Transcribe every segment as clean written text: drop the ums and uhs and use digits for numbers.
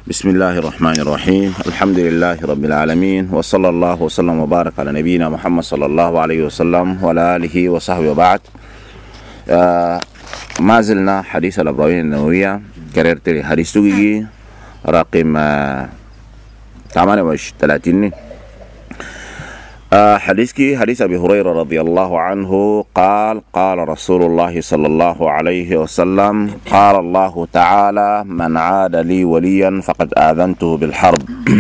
بسم الله الرحمن الرحيم. الحمد لله رب العالمين، وصلى الله وسلم وبارك على نبينا محمد صلى الله عليه وسلم وعلى آله وصحبه وبعد. ما زلنا حديث الأربعين النووية، كررت حديث توجي رقم 38. حديث أبي هريرة رضي الله عنه قال: قال رسول الله صلى الله عليه وسلم: قال الله تعالى: من عاد لي وليا فقد آذنته بالحرب.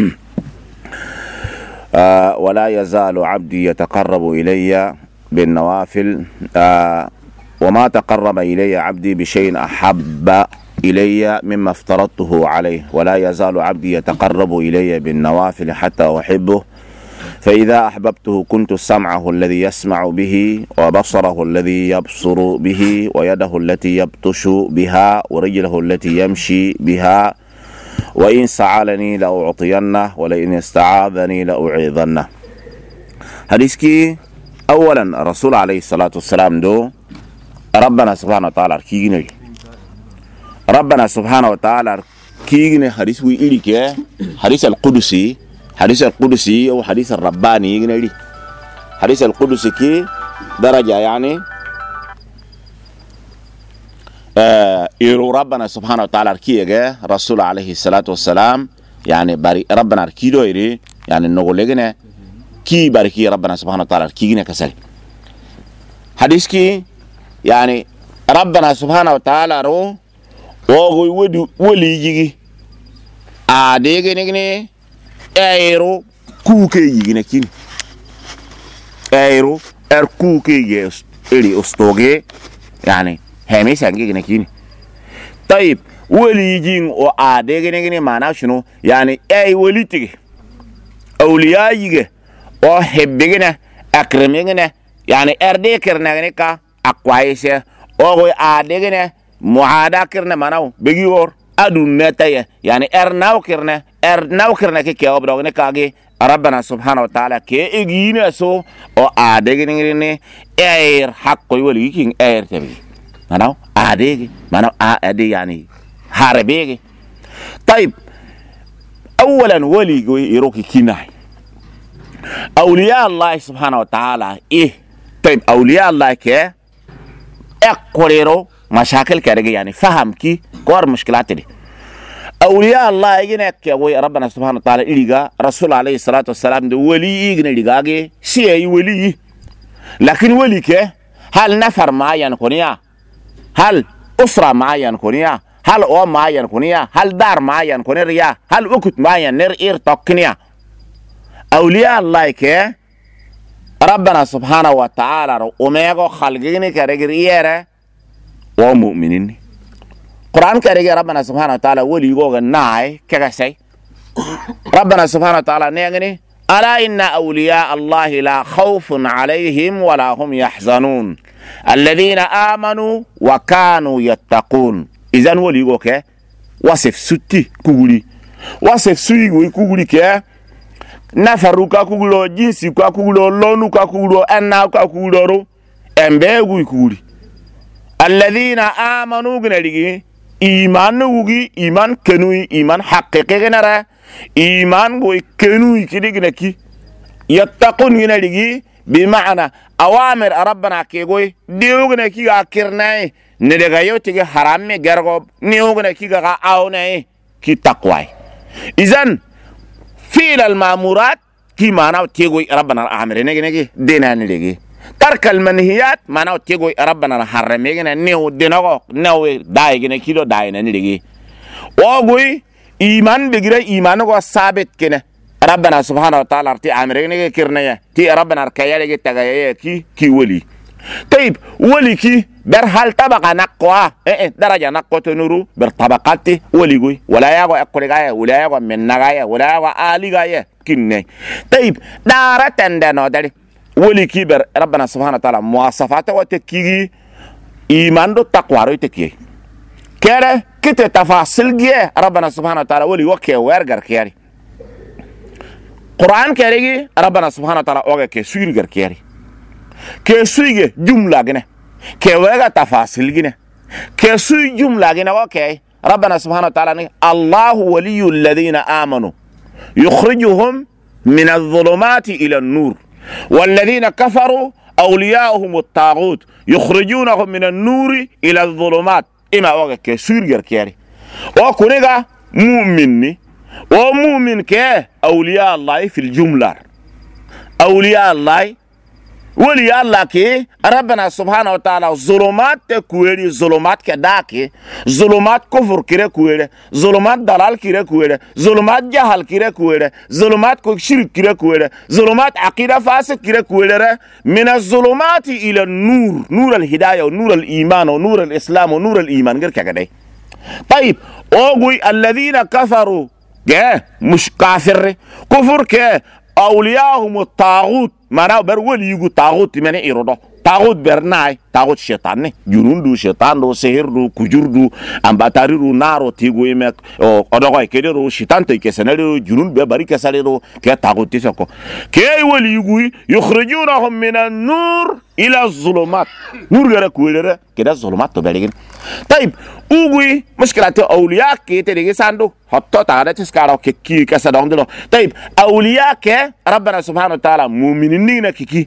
ولا يزال عبدي يتقرب إلي بالنوافل، وما تقرب إلي عبدي بشيء أحب إلي مما افترضته عليه، ولا يزال عبدي يتقرب إلي بالنوافل حتى أحبه، فإذا أحببته كنت سمعه الذي يسمع به، وبصره الذي يبصر به، ويده التي يبطش بها، ورجله التي يمشي بها، وإن سألني لأعطينه، ولئن استعاذني لأعيذنه. حديثكي أولا الرسول عليه الصلاة والسلام دو ربنا سبحانه وتعالى كيغني، ربنا سبحانه وتعالى كيغني. حديث ويليك حديث القدسي، حديث القدسي أو حديث الرباني يغني. حديث القدسي كي درجة يعني يرو ربنا سبحانه وتعالى كي رسول عليه الصلاة والسلام يعني باري ربنا كيدو يري يعني نقولنا كي باركي ربنا سبحانه وتعالى كيغني كسل. حديث كي يعني ربنا سبحانه وتعالى رو وغوي ودي ولي يجي نغني ايرو كوكي يجي كين ايرو كوكي يلي استوغي يعني همي سانجي كين. طيب ولي يجي نغني معناه شنو؟ يعني اي ولي تيجي اولياء يجي او حبينا اكرمنا يعني اردي كرنا كا اكوايسه او ادغنا معادا كرنا مناو بيغور ادون نتايه يعني ارناو كرنا كي اوبدوغنا كاغي ربنا سبحانه وتعالى كي اغينا سو او ادغني اير حق يولي كين اير تبي مناو ادغي مناو ادي يعني حربيغي. طيب اولا ولي يروكي كيناي اولياء الله سبحانه وتعالى طيب اولياء الله كي اقريرو مشاكل كارجي يعني فهم كي كور مشكلات دي. اولياء الله يجينا كي ربنا سبحانه وتعالى إليغا رسول عليه الصلاه والسلام دو ولي يجينا إليغاغي سي ولي، لكن ولي كي هل نفر معين كونيا، هل اسره معين كونيا، هل او معين كونيا، هل دار معين كونيا، هل وقت معين نر اير توكنيا. اولياء الله كي ربنا سبحانه وتعالى أميغو خلقيني كارجرييرة ومؤمنين. قرآن كارجي ربنا سبحانه وتعالى ولي يقول ناي كغسي ربنا سبحانه وتعالى نيغني: ألا إن أولياء الله لا خوف عليهم ولا هم يحزنون الذين آمنوا وكانوا يتقون. إذن ولي يقول وصف ستي كولي وصف سوي كولي كي nafaru ka kugulo, jinsi ka kugulo, lonu ka kugulo, anna ka kugulo ro embegu kuguli. Alladhina amanu gnaligi iman wugi iman kenui iman haqiqi gnara iman go kenui kidignaki yattaqun gnaligi bima'na awamir rabbana ke goy diugnaki ga kirnai ne daga yoti ga haramme gargo niugnaki ga awnai ki taqwai. Izan فعل المامورات كي معناه تيغوي ربنا امر نيجي دينا نيجي ترك المنهيات معناه تيغوي ربنا حرم نيجي نيو دينغو نيو دايغي كيلو داينا نيجي اوغوي ايمان بغير ايمانغو ثابت كنه ربنا سبحانه وتعالى ارتي امر نيجي كيرنيا تي ربنا ركايا تغايا كي ولي. طيب ولي كي بر هل طبقه نقوا درجه نقوا تنورو بر طبقات ولي ولا ياغو اقرغايا ولا ياغو منغايا ولا ياغو اليغايا كني. طيب دارة عندنا داري ولي كي بر ربنا سبحانه وتعالى مواصفاته وتكي ايمان دو تقوى رو تكي كره كت تفاصيل جه ربنا سبحانه وتعالى ولي وكي ورغر كياري قران كيري ربنا سبحانه وتعالى اوغا كي سويرغر كياري كسوية جملة جنة كويغا تفاصيل جنة كسوي جملة جنة وكي ربنا سبحانه وتعالى الله ولي الذين آمنوا يخرجهم من الظلمات إلى النور والذين كفروا أولياؤهم الطاغوت يخرجونهم من النور إلى الظلمات إما وقت سورير كيري وكونيغا مؤمني ومؤمن كي أولياء الله في الجملة أولياء الله ولي الله كي ربنا سبحانه وتعالى ظلمات كويري ظلمات كداكي ظلمات كفر كيري كويري ظلمات دلال كيري كويري ظلمات جهل كيري كويري ظلمات شرك كيري كويري ظلمات عقيدة فاسد كيري كويري من الظلمات إلى النور نور الهداية ونور الإيمان ونور الإسلام ونور الإيمان غير كده. طيب أوغوي الذين كفروا مش كافر كفر كي أولياءهم الطاغوت مانا بر ولي يقول طاغوت من إيرودو طاغوت برناي طاغوت شيطان جنون دو شيطان دو سحر دو كجور دو أمباتاري دو نارو تيغو يمك أدوغاي كده شيطان تي كسنالي جنون بباري كسالي دو كي طاغوت تيسكو كي ولي يقول يخرجونهم من النور إلى الظلمات نور غير كويلر كده الظلمات تبالغين. طيب اوغوي مشكلة أولياء كي تيجي ساندو حتى تعرف تسكارو كي كسادون دلو. طيب أولياء كي ربنا سبحانه وتعالى مؤمنين كي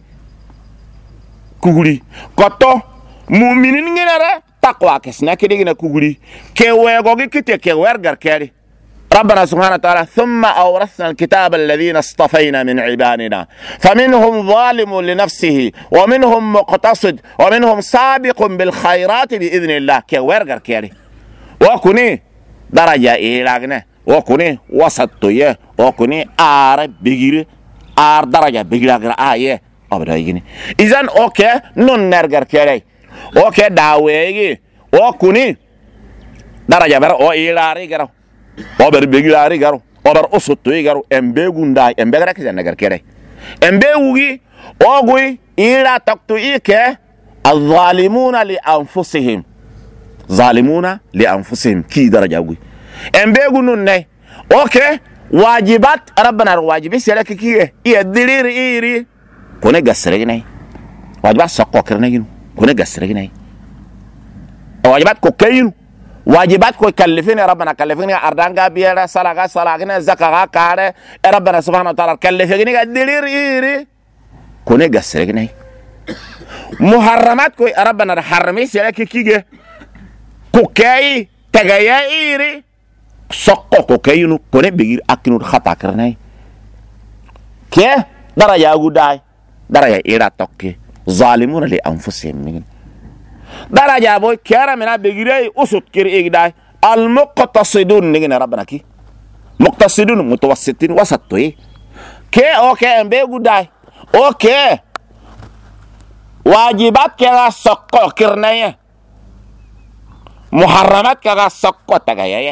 كوغولي كتو مؤمنين غير تقوى كسنا كده غير كوغولي كي ويغوغي كي كي ورغر كاري ربنا سبحانه وتعالى ثم أورثنا الكتاب الذين اصطفينا من عبادنا فمنهم ظالم لنفسه ومنهم مقتصد ومنهم سابق بالخيرات بإذن الله كي ورغر كاري وكوني درجة إيلاغنا وكوني وسطية وكوني آر بيجري آر درجة بيجري آية أبدا يجيني إذن أوكي نون نرغر كاري أوكي داويجي وكوني درجة بر أو إيلاري غرو ober begilari garo ober osoto garo embe gunda embe gara kiza nagar kere embe wugi ogui ila taktu ike الظالمون لانفسهم ظالمون لانفسهم كي درجه وي embe gunun ne اوكي واجبات ربنا واجبي سلك كي يدلير ايري كونه غسرغني واجبات سقو كرني كونه غسرغني واجبات كوكايين واجبات كوي كلفين ربنا كلفين أردانغا بيرا صلاة صلاة زكاة كاره ربنا سبحانه وتعالى كلفين قدير إيري كونه قصرني محرمات كوي ربنا حرمي سلك كيجي كوكاي تجايا إيري سقو كوكاينو كونه بيجي أكنو خطأ كرني كه درجة أقوداي درجة إيرا توكي ظالمون لأنفسهم من درجة بوي كيرا منا بيجري أسود كير إيجداي المقتصدون نيجي ربنا كي مقتصدون متوسطين وسطوي كي أوكي أمبي غداي أوكي واجبات كذا سقو كرناية محرمات كذا سقو تجاية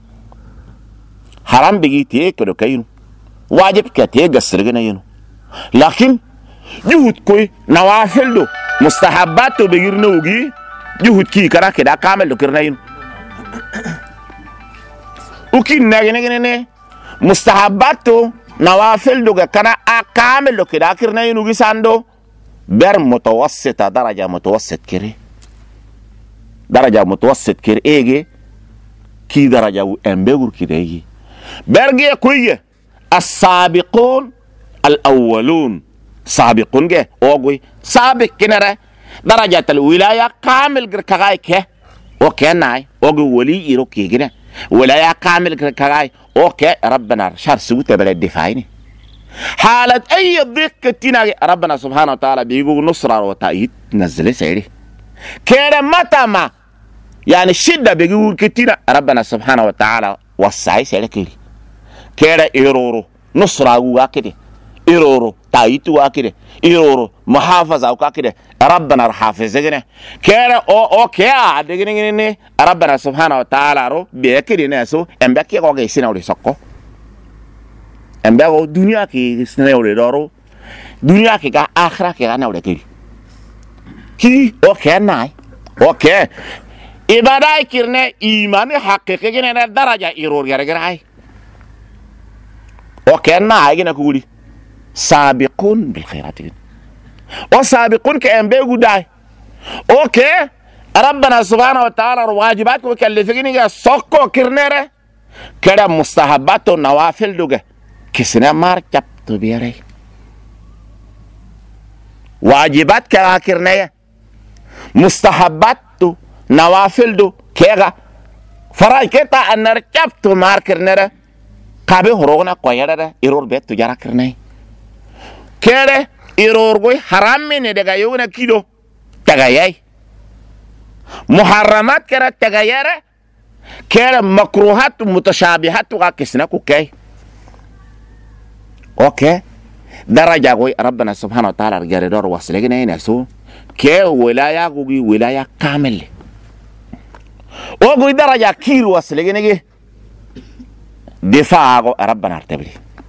حرام بيجي تيه كده كينو واجب كتيه قصرنا ينو لكن جهود كوي نوافل دو مستحبات تو بيجي نوجي جهود كي كرا كده كامل دو كرنا ينو وكي نجني مستحبات تو نوافل دو كنا كامل دو كده كرنا ينو جساندو بر متوسطة درجة متوسط كري درجة متوسط كري إيجي كي درجة أمبيغور كده إيجي برجع كويه السابقون الأولون سابقون جه أوغوي سابق كنره درجة الولاية كامل كركاي كه أوكي ناي أوغو ولي يروكي كده ولاية كامل كركاي أوكي ربنا شر سوت بلد دفاعيني حالة أي ضيق كتينا ربنا سبحانه وتعالى بيقول نصرة وتأييد نزل سيري كده متى ما يعني الشدة بيقول كتينا ربنا سبحانه وتعالى وسعي سيري كده إيرورو نصرة وكده إيرورو تأييد وكده إيرورو محافظة وكده ربنا حافظنا كده أو كده دقيقة ربنا سبحانه وتعالى رو بيكده ناسو أمبكي قوي سينا ولي سكو أمبكي الدنيا كي سينا ولي دارو دنيا كي آخرة كي أنا ولي كده كي أو كده ناي أو كده إبادة كيرنا إيمان حقيقي كنا درجة إيرور غير وكأننا عايزين نقولي سابقون بالخيرات وسابقون كأنبيو داي أوكي ربنا سبحانه وتعالى واجبات وكلفيني سوكو كرنره كده مستحبات ونوافل دوغا كسنا مار جابتو بيري واجبات كلا كرنيه مستحبات نوافل دو كيغا فراي كتا انر جابتو مار كرنره كابي هروغنا كويرا ايرور بيت تجارا كرنيه كده ايرور غوي حرام من دغا يونا كيلو تغايي محرمات كده تغيره كده مكروهات متشابهات وكسنا كوكاي اوكي درجه غوي ربنا سبحانه وتعالى رجال وصلنا نفسه كي ولايه غوي ولايه كامل وغوي درجه كيلو وصلنا دفاع ربنا ارتبلي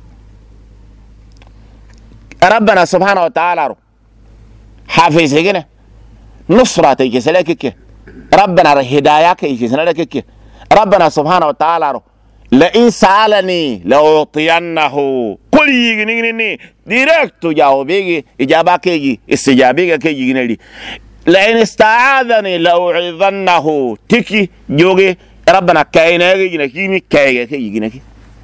ربنا سبحانه وتعالى حافظ هنا نصرة يجسلك ربنا هداياك يجسلك ربنا سبحانه وتعالى لئن سألني لأعطينه كل يجنيني ديركت جاوبيجي إجابك يجي استجابيك يجي لئن استعاذني لأعيذنه تكي جوجي ربنا كاينه يجيني كاينه يجيني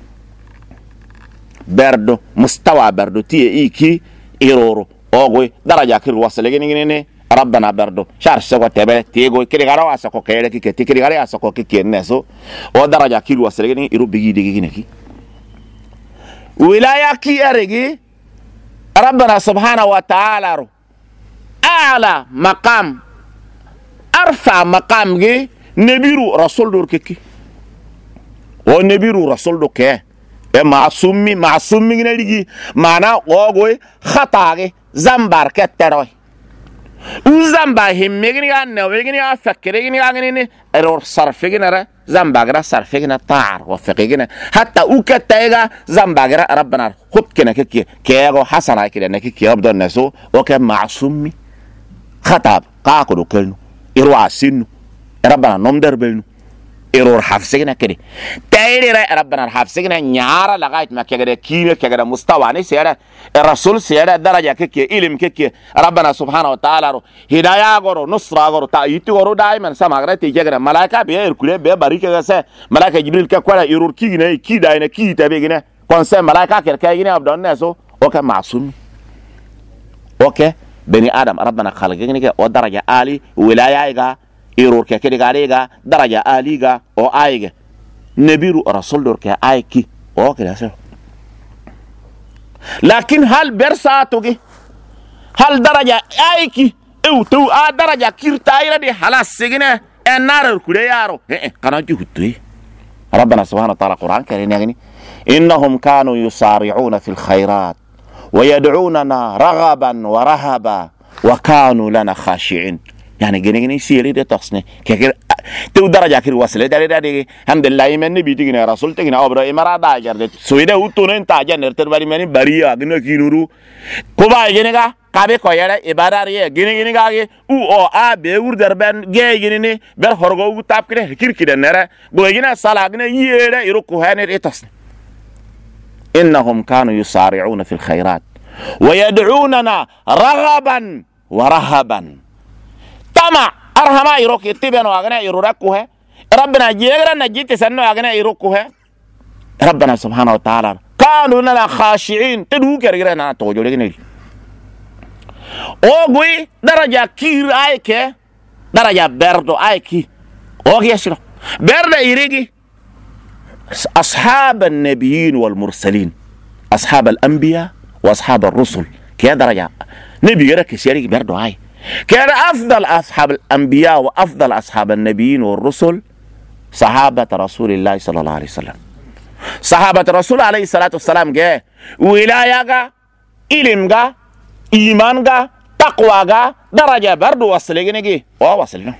بردو مستوى بردو تي إيكي إيرورو أوغوي درجة كير وصلك ربنا بردو شار سكو تبل تيغو كيري غارو اسكو كيري كي تيكري غاري اسكو كي نسو او درجه كيلو وسرغني يرو بيجي ديغي نكي ولايه كي ارغي ربنا سبحانه وتعالى اعلى مقام ارفع مقام جي نبيرو رسول دور كي او نبيرو رسول دو كي معصومي نليجي معنا اوغوي خطاغي زمبار كتروي وزنبا هميغني نويغني فكريغني غني ارور صرفيغنا زنباغرا صرفيغنا طار وفقيغنا حتى اوكتايغا زنباغرا ربنا خد كنا كيغو حسنا كده نكي يبدو الناس وكان معصومي خطاب قاقدو كلنو يروا سينو ربنا نمدر بلنو إيرور حفظنا كده تايري ربنا حفظنا نيارا لغاية ما كده كيمة كده مستوى سيارة الرسول سيارة درجة كي علم كي ربنا سبحانه وتعالى هداية غرو نصرة غرو تأييد غرو دائما سمعنا تيجي كده ملاك بير كله بير باريك كده ملاك جبريل كقولا إيرور كي جنا كي داينا كي تبي جنا كونسة ملاك كده جنا أبدا الناس أوكي معصوم أوكي بني آدم ربنا خلقنا كده ودرجة عالي ولاية إيرور كده غاريغا درجة آليغا أو آيغا نبيرو رسول دور كآيكي أو كده سر لكن هل برساتوغي هل درجة آيكي أو تو درجة كيرتايرا دي حلاس سيغنا النار الكولي يارو كانوا جهتوي ربنا سبحانه وتعالى قرآن كريم يعني إنهم كانوا يسارعون في الخيرات ويدعوننا رغبا ورهبا وكانوا لنا خاشعين يعني جنيني سيري ده تصني كير تو درجة كير وصل ده الحمد لله يمن بيتينا رسول تينا أبرا إمارة داجر ده سويدا وتونين تاجر نرتر باري مني بريا جنا كينورو كوبا جنيكا كابي كويرة إبادة ريه جنيكا أو بيور دربان جنيني بير هرغو تاب كده كير كده نرى بوجينا سالا جنا يره يروكو هنر إتصني إنهم كانوا يسارعون في الخيرات ويدعوننا رغبا ورهبا تما أرهما يروك يتبعنا وعنا يروكوه ربنا جيرنا نجيت سنة وعنا يروكوه ربنا سبحانه وتعالى كانوا لنا خاشعين تدو كرجنا توجو لكن أوغوي درجة كير آيك درجة بردو آيك أوغي يشرب برد يريجي أصحاب النبيين والمرسلين أصحاب الأنبياء وأصحاب الرسل كي درجة نبي يرك سيري بردو آي كان أفضل أصحاب الأنبياء وأفضل أصحاب النبيين والرسل صحابة رسول الله صلى الله عليه وسلم صحابة رسول عليه الصلاة والسلام جاء ولاية علم إيمان تقوى درجة برضو وصلنا جي وصلنا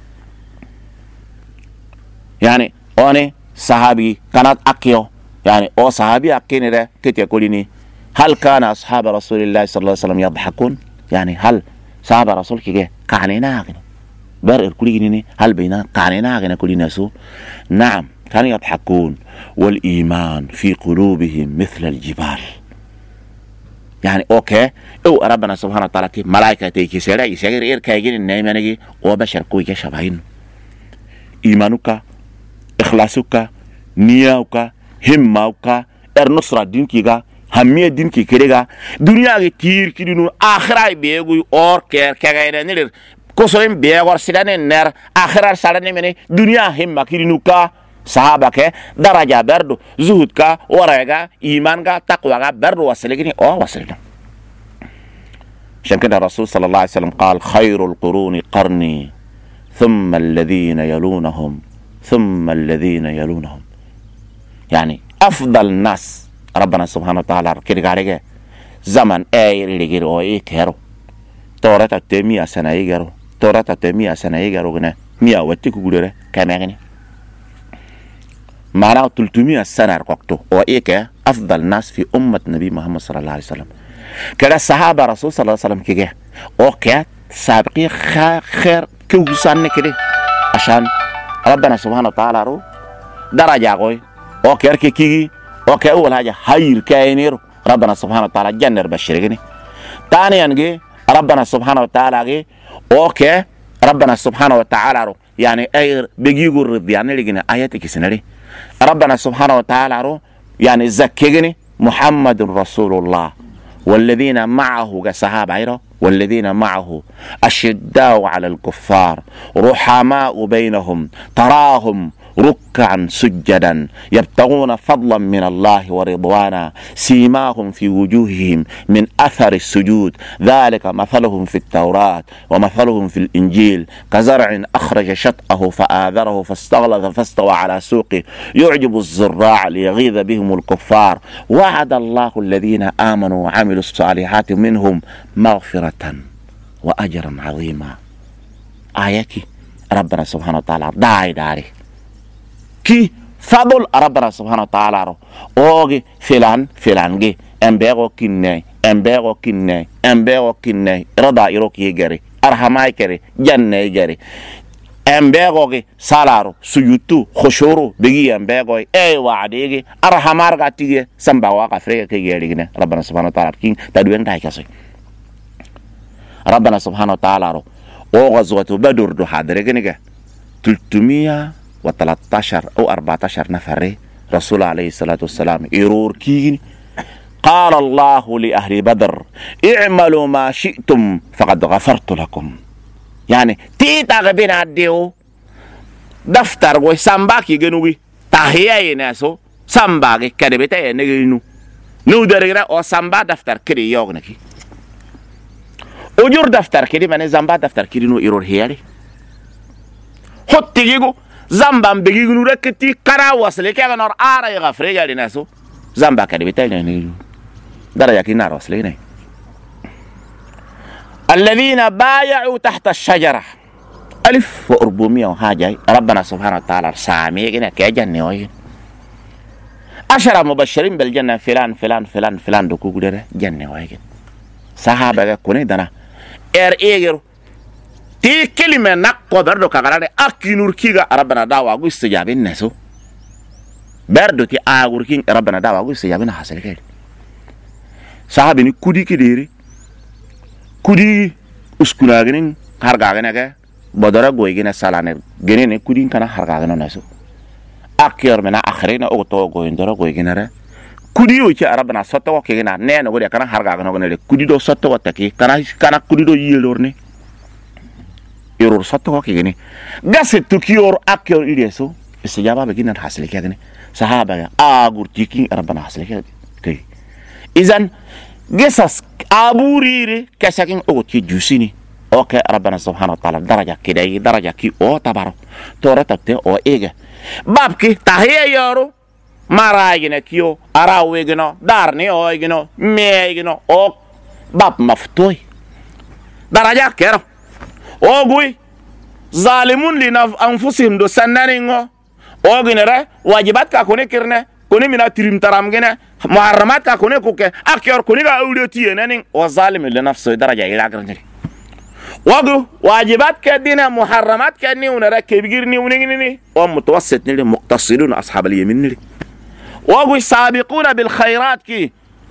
يعني أنا صحابي كانت أكيو يعني أو صحابي أكين ده كت يقولني هل كان أصحاب رسول الله صلى الله عليه وسلم يضحكون يعني هل صحابة رسول كي كانينا غنا بر كليني هل بينا كانينا غنا كلنا سو نعم كانوا يضحكون والإيمان في قلوبهم مثل الجبال يعني اوكي او ربنا سبحانه وتعالى تي ملائكه تي كسيرا يسير اير كايجين النيمانجي وبشر كوي شبهين ايمانك اخلاصك نياك همك نصرة دينكيغا هميه دينكي كريغا دنيا تير كيدنو اخره بيغو اور كير كاغاينا نير كوسوين بيغور سيدان نير اخره سالاني مني دنيا همما كيدنوكا صحابة كه درجة بردو زهود كا ورعا إيمان كا تقوى كا بردو وصلقني وصلنا. عشان كده الرسول صلى الله عليه وسلم قال خير القرون قرني ثم الذين يلونهم ثم الذين يلونهم. يعني أفضل الناس ربنا سبحانه وتعالى كده قال زمن اللي غير أو كهرو تورة تمية سنة يجرو تورة تمية سنة يجرو جنا 100 وتيكو غيره كمان معناه 300 سنة ركوكتو وإيك أفضل الناس في أمة النبي محمد صلى الله عليه وسلم. كده الصحابة رسول صلى الله عليه وسلم كده أوكي سابقين خير كوسان كده عشان ربنا سبحانه وتعالى رو درجة قوي أوكي كي أوكي أول حاجة خير كاينيرو ربنا سبحانه وتعالى جنة بشرقني. ثانيا جي ربنا سبحانه وتعالى أوكي ربنا سبحانه وتعالى رو يعني أي بيجيقوا الرضيان اللي جينا آياتك سنري ربنا سبحانه وتعالى يعني زكيني محمد رسول الله والذين معه كصحابة والذين معه أشداء على الكفار رحماء بينهم تراهم ركعا سجدا يبتغون فضلا من الله ورضوانا سيماهم في وجوههم من أثر السجود ذلك مثلهم في التوراة ومثلهم في الإنجيل كزرع أخرج شطأه فآذره فاستغلظ فاستوى على سوقه يعجب الزراع ليغيظ بهم الكفار وعد الله الذين آمنوا وعملوا الصالحات منهم مغفرة وأجرا عظيما. آياتي ربنا سبحانه وتعالى داري كي فضل ربنا سبحانه وتعالى اوغي فلان جي امبيغو كيني رضا يروك يجري ارحماي كري جنة يجري امبيغو جي سالارو سيوتو خشورو بيجي امبيغو اي وعديجي ارحمار غاتيجي سمباوا كفريك كيجري ربنا سبحانه وتعالى كين تدوين دايكاسي ربنا سبحانه وتعالى او غزوة بدر دو حاضرين 313 أو 14 نفر رسول عليه الصلاة والسلام إيرور كين قال الله لأهل بدر اعملوا ما شئتم فقد غفرت لكم. يعني تيتا غبين عديو دفتر وسامباكي جنوي تحيي ناسو سامباكي كدبتا نجينو نو دريرا أو سامبا دفتر كري يوغنكي أجور دفتر كري من زامبا دفتر كري نو إيرور هيالي حطيجيكو زامبان بيجينو ركتي كرا وصل كي نور آرا يغفر يا لناسو زامبا كدي بتاعي درجة كي وصل الذين بايعوا تحت الشجرة 1400 وحاجة ربنا سبحانه وتعالى سامي كنا كجنة وين 10 مبشرين بالجنة فلان دكو كده جنة وين صحابة كوني دنا إيجرو تي كلمة نقوى بردو كغلالي أكي نوركيغا ربنا داوا أقول استجابين نسو بردو تي آغوركين ربنا داوا أقول استجابين حاصل كيل صحابيني كودي كديري كودي اسكولاغنين هرغاغنة بدرا غويغنا سالانة غنين كودين كان هرغاغنة نسو أكير منا آخرين أوتو غوين درا غويغنا كودي ويكي ربنا سطوا كيغنا نين غوري كان هرغاغنة غنالي كودي دو سطوا تكي كان كودي دو يلورني يرور سطوا كيغني غاس تكيور أكير إليسو استجابة بجينا حاصل كيغني صحابة آغورتيكين ربنا حاصل كي إذن قصص أبوريري كساكين أوتي جوسيني أوكي ربنا سبحانه وتعالى درجة كده درجة كي أو تبارو تورتك أو إيجا بابكي تهيا يارو مرايجنا كيو أراويجنا دارني أويجنا ميجنا أو باب مفتوي درجة كيرو أوغوي ظالمون لأنفسهم دو سنانينغو أوغينرا واجبات كاكوني كيرنا كوني منا تريم ترام جنا محرمات كاكوني كوكي أكيور كوني كاوليوتي نانين وظالم لنفسه درجة إلى غرنجري وغو واجبات كدينا محرمات كدني ونرا كبيرني ونيني ومتوسط نلي مقتصدون أصحاب اليمين نلي وغو سابقون بالخيرات كي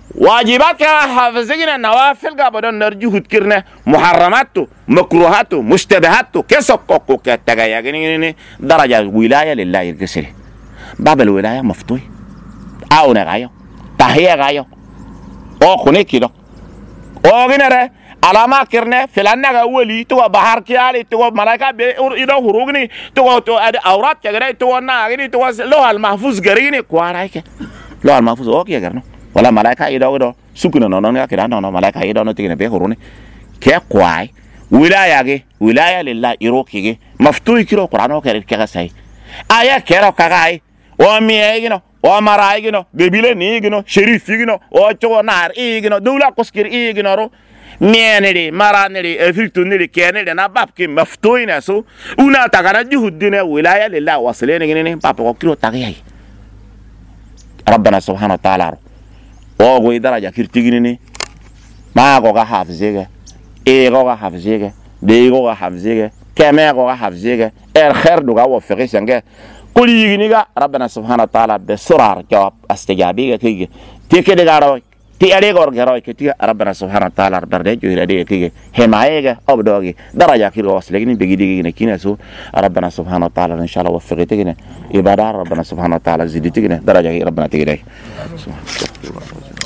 واجبات حافظين النوافل قابلون نرجو كرنا محرماته مكروهاته مشتبهاته كسقوق كتغيغني درجة ولاية لله يركسل باب الولاية مفتوح أو نغايو تحية غايو أو خني كيلو أو غنره علامة كرنا فلان ولي تو بحر كيالي تو ملاك إذا هروغني تو أورات كغني تو ناغني تو لو المحفوظ غريني كوارايك لو المحفوظ أوكي غرنا ولا ملاika ido sukuna nono kida nono malaika ido no tigine be horone ke kwai wilaya lillah iroki maftuhi kiro qur'ano kare ke sai aya kero kagai o miegino o maraigino bebile nigino sherif igino o chonar igino dawla qoskir igino ro mieneri maraneri efirtuneri keneri na babki maftuhi naso una tagana juhudina wilaya lillah waslene gine papa kiro tagay ربنا سبحانه وتعالى او درجة كرتيجيني ما غوغا حافظيغا اي غوغا حافظيغا دي غوغا حافظيغا كما غوغا حافظيغا الخير دوغا وفقي سانغا كل يغنيغا ربنا سبحانه وتعالى بسرعه جواب استجابيغا كيغي تيكي دغارو تي اري غورغراي كتي ربنا سبحانه وتعالى بردجو يرادي كيغي حمايغا او دوغي درجة كيرو وصلغني بيغيدي نكينسو ربنا سبحانه وتعالى ان شاء الله وفقي تيغني عباده ربنا سبحانه وتعالى زيدتيغني درجة ربنا تيغي